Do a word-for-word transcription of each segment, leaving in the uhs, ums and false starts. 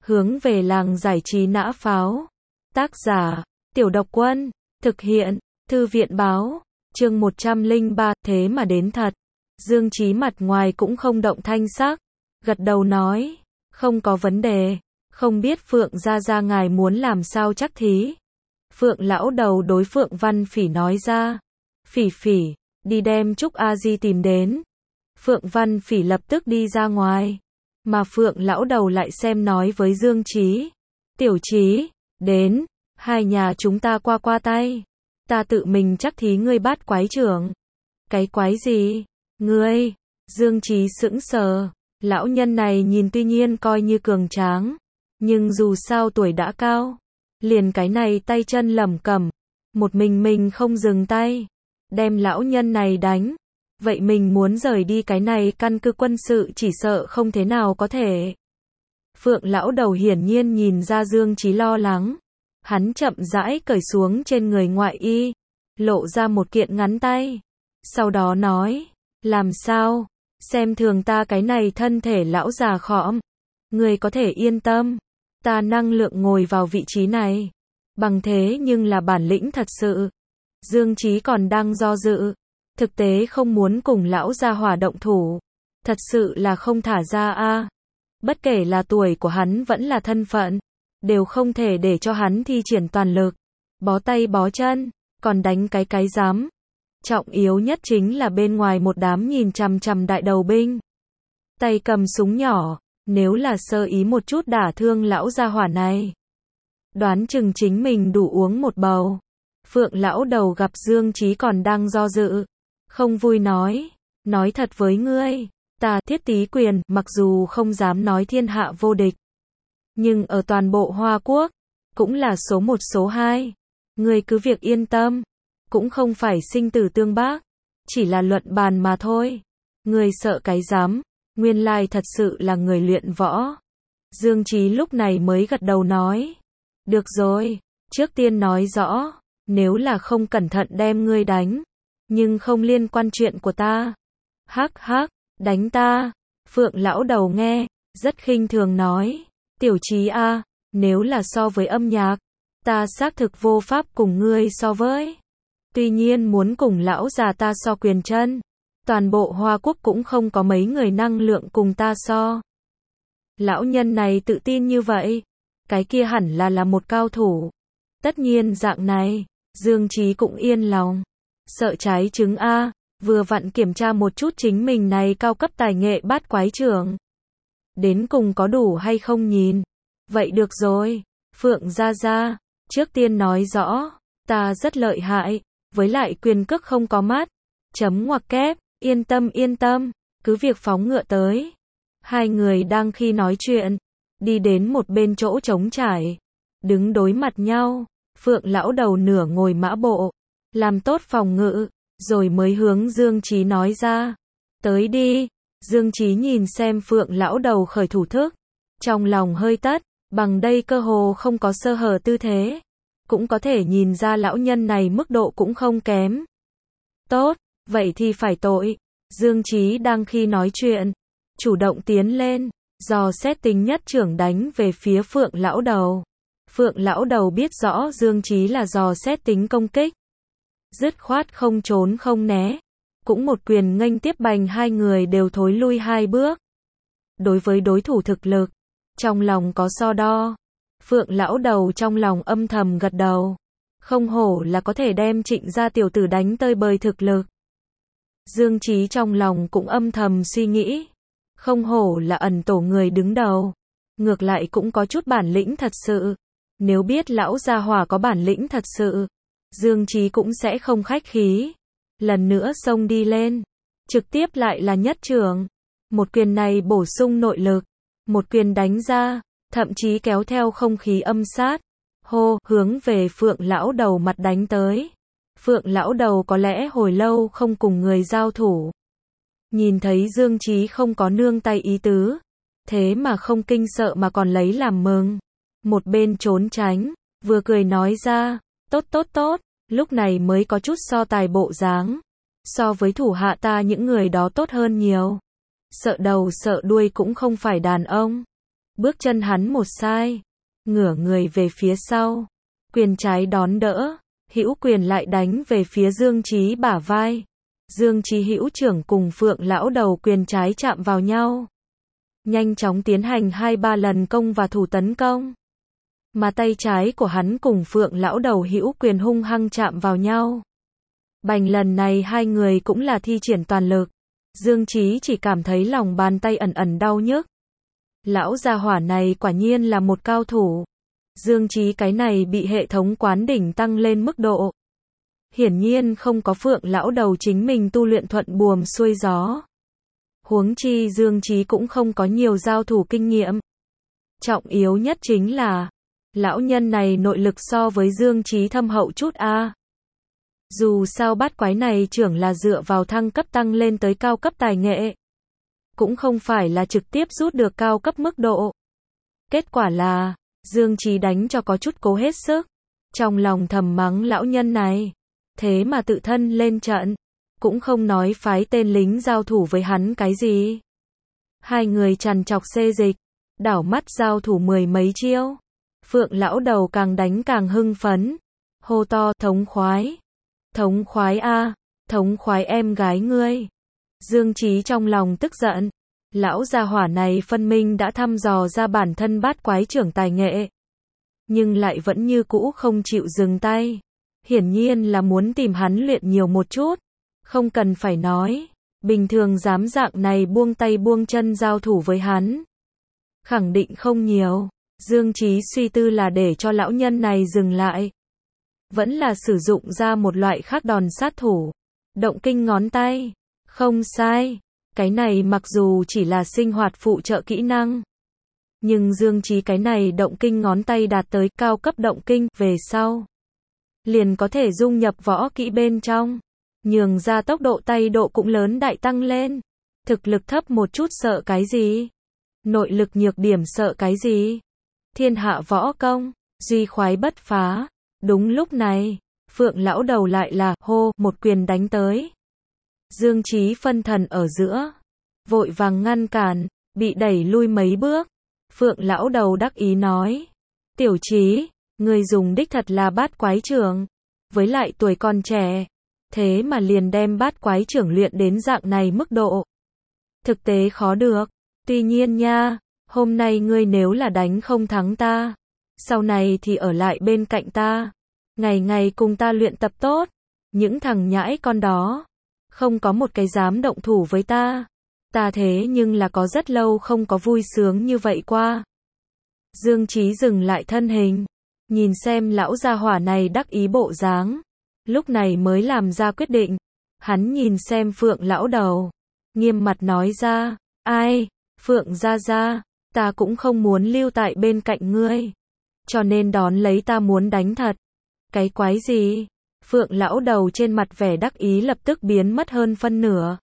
hướng về làng giải trí nã pháo. Tác giả, Tiểu Độc Quân, thực hiện, Thư viện báo, chương một trăm lẻ ba, thế mà đến thật. Dương Chí mặt ngoài cũng không động thanh sắc, gật đầu nói, không có vấn đề, không biết Phượng gia gia ngài muốn làm sao chắc thí. Phượng lão đầu đối Phượng Văn Phỉ nói ra, Phỉ Phỉ, đi đem Trúc A Di tìm đến. Phượng Văn Phỉ lập tức đi ra ngoài, mà Phượng lão đầu lại xem nói với Dương Chí, Tiểu Chí, đến, hai nhà chúng ta qua qua tay, ta tự mình chắc thí ngươi bát quái trưởng. Cái quái gì? Ngươi? Dương Chí sững sờ, lão nhân này nhìn tuy nhiên coi như cường tráng, nhưng dù sao tuổi đã cao, liền cái này tay chân lẩm cẩm, một mình mình không dừng tay, đem lão nhân này đánh, vậy mình muốn rời đi cái này căn cứ quân sự chỉ sợ không thế nào có thể. Phượng lão đầu hiển nhiên nhìn ra Dương Chí lo lắng, hắn chậm rãi cởi xuống trên người ngoại y, lộ ra một kiện ngắn tay, sau đó nói, làm sao, xem thường ta cái này thân thể lão già khõm, người có thể yên tâm, ta năng lượng ngồi vào vị trí này, bằng thế nhưng là bản lĩnh thật sự. Dương Chí còn đang do dự, thực tế không muốn cùng lão gia hỏa động thủ, thật sự là không thả ra a. Bất kể là tuổi của hắn vẫn là thân phận, đều không thể để cho hắn thi triển toàn lực, bó tay bó chân, còn đánh cái cái dám. Trọng yếu nhất chính là bên ngoài một đám nhìn chằm chằm đại đầu binh, tay cầm súng nhỏ, nếu là sơ ý một chút đả thương lão gia hỏa này, đoán chừng chính mình đủ uống một bầu. Phượng lão đầu gặp Dương Chí còn đang do dự, không vui nói, nói thật với ngươi, ta Thiết Tý Quyền mặc dù không dám nói thiên hạ vô địch, nhưng ở toàn bộ Hoa Quốc, cũng là số một số hai, ngươi cứ việc yên tâm, cũng không phải sinh tử tương bác, chỉ là luận bàn mà thôi, ngươi sợ cái dám, nguyên lai thật sự là người luyện võ. Dương Chí lúc này mới gật đầu nói, được rồi, trước tiên nói rõ, nếu là không cẩn thận đem ngươi đánh, nhưng không liên quan chuyện của ta. Hắc hắc, đánh ta. Phượng lão đầu nghe, rất khinh thường nói, Tiểu Chí a, nếu là so với âm nhạc, ta xác thực vô pháp cùng ngươi so với. Tuy nhiên muốn cùng lão già ta so quyền chân, toàn bộ Hoa Quốc cũng không có mấy người năng lượng cùng ta so. Lão nhân này tự tin như vậy, cái kia hẳn là là một cao thủ. Tất nhiên dạng này, Dương Chí cũng yên lòng. Sợ trái trứng a, vừa vặn kiểm tra một chút chính mình này cao cấp tài nghệ bát quái trưởng. Đến cùng có đủ hay không nhìn. Vậy được rồi, Phượng gia gia, trước tiên nói rõ, ta rất lợi hại, với lại quyền cước không có mắt. Chấm ngoặc kép, yên tâm yên tâm, cứ việc phóng ngựa tới. Hai người đang khi nói chuyện, đi đến một bên chỗ trống trải, đứng đối mặt nhau, Phượng lão đầu nửa ngồi mã bộ, làm tốt phòng ngự, rồi mới hướng Dương Chí nói ra, tới đi. Dương Chí nhìn xem Phượng lão đầu khởi thủ thức, trong lòng hơi tất, bằng đây cơ hồ không có sơ hở tư thế, cũng có thể nhìn ra lão nhân này mức độ cũng không kém. Tốt, vậy thì phải tội. Dương Chí đang khi nói chuyện, chủ động tiến lên, dò xét tính nhất trưởng đánh về phía Phượng lão đầu. Phượng lão đầu biết rõ Dương Chí là dò xét tính công kích, dứt khoát không trốn không né, cũng một quyền nghênh tiếp bành hai người đều thối lui hai bước. Đối với đối thủ thực lực, trong lòng có so đo, Phượng lão đầu trong lòng âm thầm gật đầu, không hổ là có thể đem Trịnh gia tiểu tử đánh tơi bời thực lực. Dương Chí trong lòng cũng âm thầm suy nghĩ, không hổ là ẩn tổ người đứng đầu, ngược lại cũng có chút bản lĩnh thật sự. Nếu biết lão gia hỏa có bản lĩnh thật sự, Dương Chí cũng sẽ không khách khí, lần nữa xông đi lên, trực tiếp lại là nhất trưởng, một quyền này bổ sung nội lực, một quyền đánh ra, thậm chí kéo theo không khí âm sát, hô, hướng về Phượng lão đầu mặt đánh tới. Phượng lão đầu có lẽ hồi lâu không cùng người giao thủ, nhìn thấy Dương Chí không có nương tay ý tứ, thế mà không kinh sợ mà còn lấy làm mừng, một bên trốn tránh, vừa cười nói ra, tốt tốt tốt, lúc này mới có chút so tài bộ dáng, so với thủ hạ ta những người đó tốt hơn nhiều, sợ đầu sợ đuôi cũng không phải đàn ông. Bước chân hắn một sai, ngửa người về phía sau, quyền trái đón đỡ, hữu quyền lại đánh về phía Dương Chí bả vai. Dương Chí hữu trưởng cùng Phượng lão đầu quyền trái chạm vào nhau, nhanh chóng tiến hành hai ba lần công và thủ tấn công. Mà tay trái của hắn cùng Phượng lão đầu hữu quyền hung hăng chạm vào nhau. Bành lần này hai người cũng là thi triển toàn lực. Dương Chí chỉ cảm thấy lòng bàn tay ẩn ẩn đau nhức. Lão gia hỏa này quả nhiên là một cao thủ. Dương Chí cái này bị hệ thống quán đỉnh tăng lên mức độ. Hiển nhiên không có Phượng lão đầu chính mình tu luyện thuận buồm xuôi gió. Huống chi Dương Chí cũng không có nhiều giao thủ kinh nghiệm. Trọng yếu nhất chính là, lão nhân này nội lực so với Dương Chí thâm hậu chút a. Dù sao bát quái này trưởng là dựa vào thăng cấp tăng lên tới cao cấp tài nghệ. Cũng không phải là trực tiếp rút được cao cấp mức độ. Kết quả là, Dương Chí đánh cho có chút cố hết sức. Trong lòng thầm mắng lão nhân này. Thế mà tự thân lên trận. Cũng không nói phái tên lính giao thủ với hắn cái gì. Hai người trằn trọc xê dịch. Đảo mắt giao thủ mười mấy chiêu. Phượng lão đầu càng đánh càng hưng phấn. Hô to thống khoái. Thống khoái a, thống khoái em gái ngươi. Dương Chí trong lòng tức giận. Lão gia hỏa này phân minh đã thăm dò ra bản thân bát quái trưởng tài nghệ. Nhưng lại vẫn như cũ không chịu dừng tay. Hiển nhiên là muốn tìm hắn luyện nhiều một chút. Không cần phải nói. Bình thường dám dạng này buông tay buông chân giao thủ với hắn. Khẳng định không nhiều. Dương Chí suy tư là để cho lão nhân này dừng lại. Vẫn là sử dụng ra một loại khác đòn sát thủ. Động kinh ngón tay. Không sai. Cái này mặc dù chỉ là sinh hoạt phụ trợ kỹ năng. Nhưng Dương Chí cái này động kinh ngón tay đạt tới cao cấp động kinh về sau. Liền có thể dung nhập võ kỹ bên trong. Nhường ra tốc độ tay độ cũng lớn đại tăng lên. Thực lực thấp một chút sợ cái gì? Nội lực nhược điểm sợ cái gì? Thiên hạ võ công, duy khoái bất phá. Đúng lúc này, Phượng lão đầu lại là hô một quyền đánh tới. Dương Chí phân thần ở giữa, vội vàng ngăn cản, bị đẩy lui mấy bước. Phượng lão đầu đắc ý nói, tiểu Chí, người dùng đích thật là bát quái trưởng, với lại tuổi còn trẻ, thế mà liền đem bát quái trưởng luyện đến dạng này mức độ. Thực tế khó được, tuy nhiên nha, hôm nay ngươi nếu là đánh không thắng ta, sau này thì ở lại bên cạnh ta, ngày ngày cùng ta luyện tập tốt, những thằng nhãi con đó, không có một cái dám động thủ với ta, ta thế nhưng là có rất lâu không có vui sướng như vậy qua. Dương Chí dừng lại thân hình, nhìn xem lão gia hỏa này đắc ý bộ dáng, lúc này mới làm ra quyết định. Hắn nhìn xem Phượng lão đầu, nghiêm mặt nói ra, ai, Phượng gia gia, ta cũng không muốn lưu tại bên cạnh ngươi, cho nên đón lấy ta muốn đánh thật. Cái quái gì? Phượng lão đầu trên mặt vẻ đắc ý lập tức biến mất hơn phân nửa.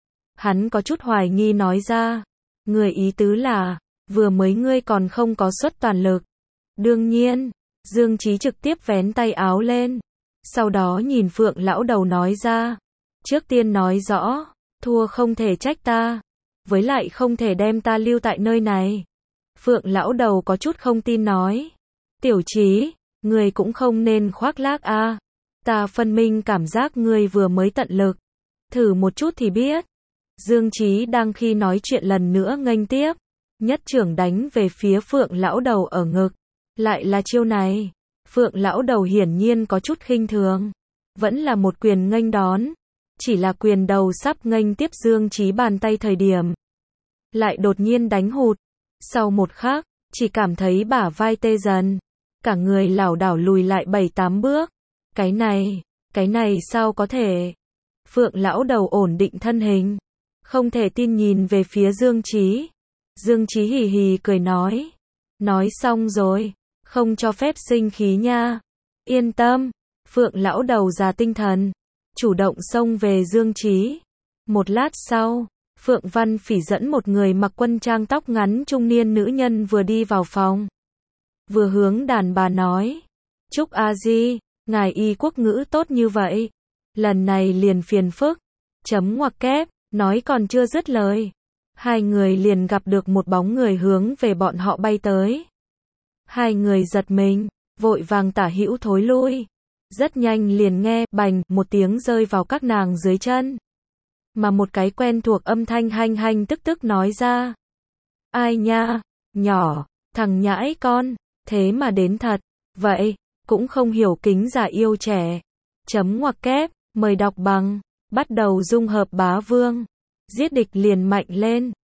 Hắn có chút hoài nghi nói ra, người ý tứ là, vừa mới ngươi còn không có xuất toàn lực. Đương nhiên, Dương Chí trực tiếp vén tay áo lên, sau đó nhìn Phượng lão đầu nói ra, trước tiên nói rõ, thua không thể trách ta, với lại không thể đem ta lưu tại nơi này. Phượng lão đầu có chút không tin nói, tiểu Chí, ngươi cũng không nên khoác lác a, ta phân minh cảm giác ngươi vừa mới tận lực, thử một chút thì biết. Dương Chí đang khi nói chuyện lần nữa nghênh tiếp, nhất trưởng đánh về phía Phượng lão đầu ở ngực, lại là chiêu này. Phượng lão đầu hiển nhiên có chút khinh thường, vẫn là một quyền nghênh đón, chỉ là quyền đầu sắp nghênh tiếp Dương Chí bàn tay thời điểm, lại đột nhiên đánh hụt. Sau một khắc, chỉ cảm thấy bả vai tê dần, cả người lảo đảo lùi lại bảy tám bước. Cái này, cái này sao có thể? Phượng lão đầu ổn định thân hình, không thể tin nhìn về phía Dương Chí. Dương Chí hì hì cười nói, nói xong rồi, không cho phép sinh khí nha. Yên tâm. Phượng lão đầu già tinh thần, chủ động xông về Dương Chí. Một lát sau, Phượng Văn Phỉ dẫn một người mặc quân trang tóc ngắn trung niên nữ nhân vừa đi vào phòng, vừa hướng đàn bà nói, Trúc A Di, ngài y quốc ngữ tốt như vậy, lần này liền phiền phức. Chấm ngoặc kép, nói còn chưa dứt lời, Hai người liền gặp được một bóng người hướng về bọn họ bay tới. Hai người giật mình, vội vàng tả hữu thối lui. Rất nhanh liền nghe, bành, một tiếng rơi vào các nàng dưới chân. Mà một cái quen thuộc âm thanh hanh hanh tức tức nói ra. Ai nha, nhỏ, thằng nhãi con, thế mà đến thật. Vậy, cũng không hiểu kính già yêu trẻ. Chấm ngoặc kép, mời đọc bằng, bắt đầu dung hợp bá vương. Giết địch liền mạnh lên.